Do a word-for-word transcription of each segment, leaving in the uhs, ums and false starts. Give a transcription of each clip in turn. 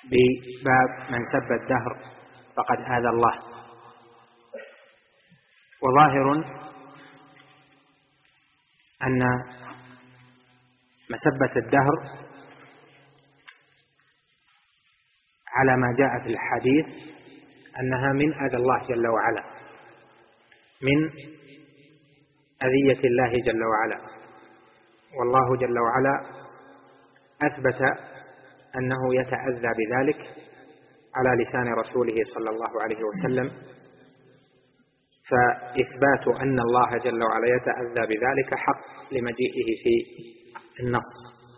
بباب من سب الدهر فقد آذى الله. وظاهر أن مسبة الدهر على ما جاء في الحديث أنها من أذى الله جل وعلا، من أذية الله جل وعلا، والله جل وعلا أثبت أنه يتأذى بذلك على لسان رسوله صلى الله عليه وسلم، فإثبات أن الله جل وعلا يتأذى بذلك حق لمجيئه في النص.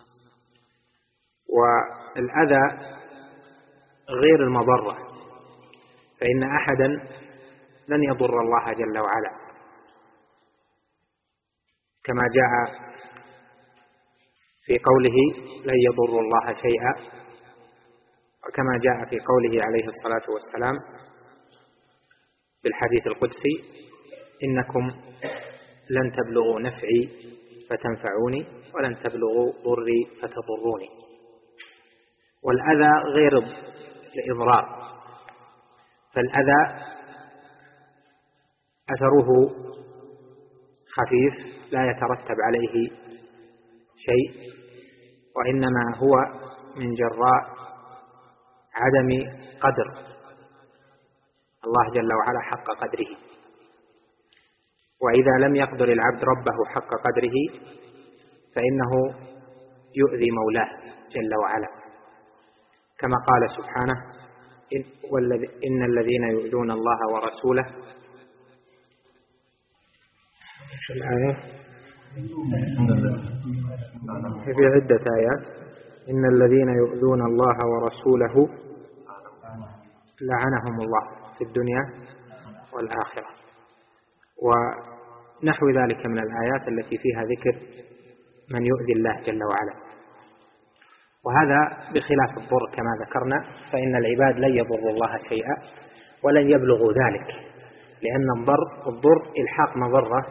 والأذى غير المضرة، فإن أحدا لن يضر الله جل وعلا، كما جاء في قوله لن يضر الله شيئا، وكما جاء في قوله عليه الصلاة والسلام بالحديث القدسي إنكم لن تبلغوا نفعي فتنفعوني ولن تبلغوا ضري فتضروني. والأذى غير الإضرار، فالأذى أثره خفيف لا يترتب عليه شيء، وإنما هو من جراء عدم قدر الله جل وعلا حق قدره. وإذا لم يقدر العبد ربه حق قدره فإنه يؤذي مولاه جل وعلا، كما قال سبحانه إن الذين يؤذون الله ورسوله الآية في عدة آيات إن الذين يؤذون الله ورسوله لعنهم الله في الدنيا والآخرة، ونحو ذلك من الآيات التي فيها ذكر من يؤذي الله جل وعلا. وهذا بخلاف الضر كما ذكرنا، فإن العباد لن يضروا الله شيئا ولن يبلغوا ذلك، لأن الضر الضر إلحاق مضرة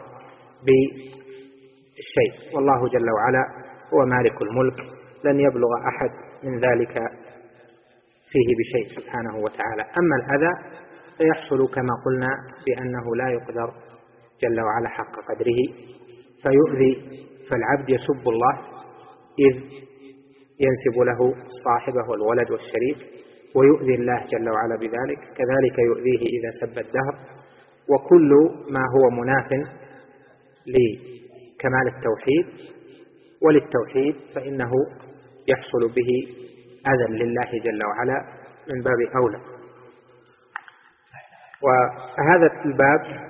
بالشيء، والله جل وعلا هو مالك الملك، لن يبلغ أحد من ذلك فيه بشيء سبحانه وتعالى. أما الأذى فيحصل كما قلنا بأنه لا يقدر جل وعلا حق قدره فيؤذي، فالعبد يسب الله إذ ينسب له صاحبه والولد والشريك، ويؤذي الله جل وعلا بذلك، كذلك يؤذيه إذا سب الدهر. وكل ما هو مناف لكمال التوحيد وللتوحيد فإنه يحصل به أذى لله جل وعلا من باب أولى. وهذا الباب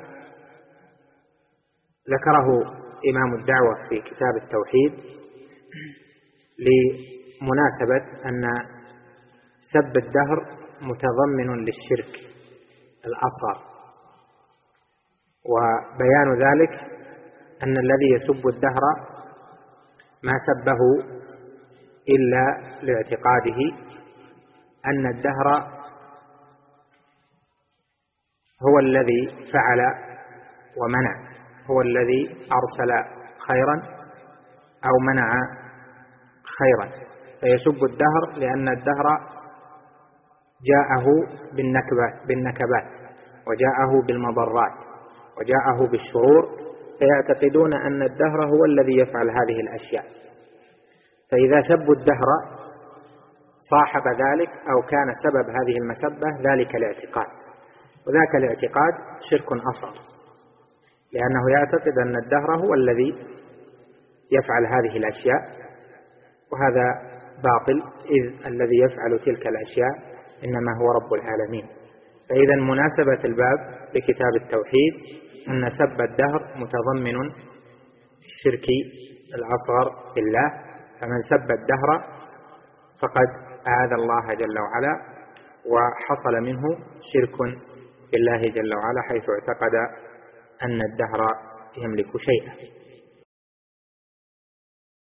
ذكره إمام الدعوة في كتاب التوحيد لمناسبة أن سب الدهر متضمن للشرك الأصغر، وبيان ذلك أن الذي يسب الدهر ما سبه إلا لاعتقاده أن الدهر هو الذي فعل ومنع، هو الذي أرسل خيرا أو منع خيرا، فيسب الدهر لأن الدهر جاءه بالنكبات, بالنكبات وجاءه بالمضرات وجاءه بالشرور، فيعتقدون أن الدهر هو الذي يفعل هذه الأشياء. فإذا سبوا الدهر صاحب ذلك أو كان سبب هذه المسبة ذلك الاعتقاد، وذاك الاعتقاد شرك أصغر، لأنه يعتقد أن الدهر هو الذي يفعل هذه الأشياء، وهذا باطل، إذ الذي يفعل تلك الأشياء إنما هو رب العالمين. فإذا مناسبة الباب بكتاب التوحيد أن سب الدهر متضمن الشرك الأصغر بالله، فمن سب الدهر فقد آذى الله جل وعلا وحصل منه شرك بالله جل وعلا، حيث اعتقد أن الدهر يملك شيئا.